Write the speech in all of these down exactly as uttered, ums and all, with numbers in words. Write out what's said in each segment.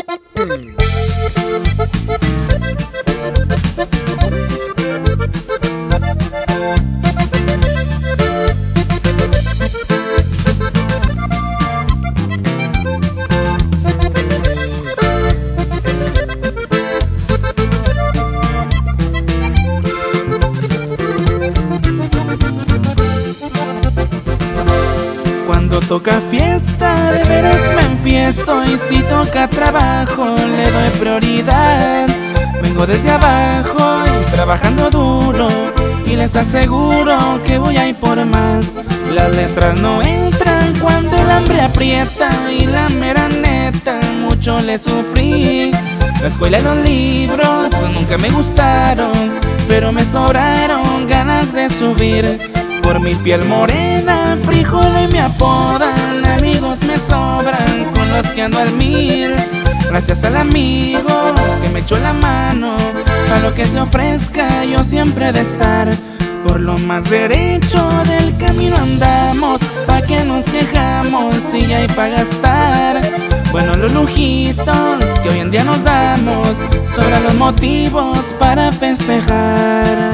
Cuando toca fiesta, de veras me enfiesto. Y si toca trabajo, le doy prioridad. Vengo desde abajo y trabajando duro, y les aseguro que voy a ir por más. Las letras no entran cuando el hambre aprieta, y la mera neta, mucho le sufrí. La escuela y los libros nunca me gustaron, pero me sobraron ganas de subir. Por mi piel morena, frijol y me apodan. Amigos me sobran con los que ando al mil. Gracias al amigo que me echó la mano, a lo que se ofrezca yo siempre he de estar. Por lo más derecho del camino andamos, pa' que nos quejamos si ya hay pa' gastar. Bueno, los lujitos que hoy en día nos damos, sobran los motivos para festejar.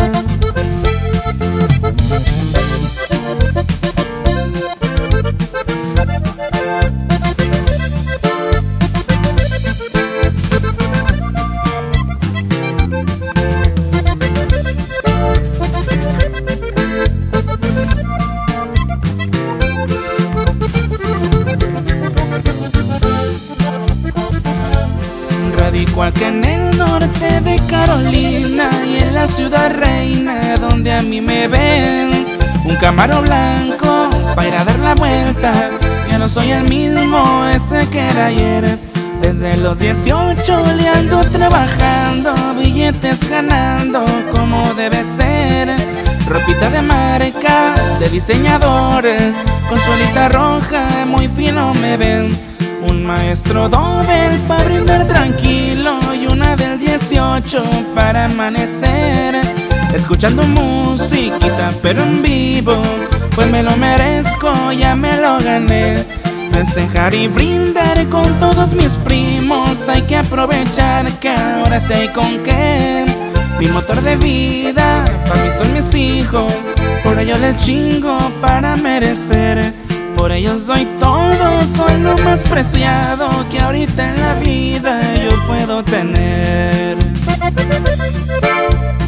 Radico acá en el norte de Carolina, y en la ciudad reina donde a mí me ven. Un Camaro blanco para ir a dar la vuelta, ya no soy el mismo ese que era ayer. Desde los dieciocho le ando trabajando, billetes ganando como debe ser. Ropita de marca, de diseñadores, con suelita roja, muy fino me ven. Un maestro doble para brindar tranquilo, y una del dieciocho para amanecer. Escuchando musiquita pero en vivo, pues me lo merezco, ya me lo gané. Festejar y brindar con todos mis primos, hay que aprovechar que ahora sí hay con qué. Mi motor de vida, para mí son mis hijos, por ellos les chingo para merecer. Por ellos doy todo, soy lo más preciado que ahorita en la vida yo puedo tener.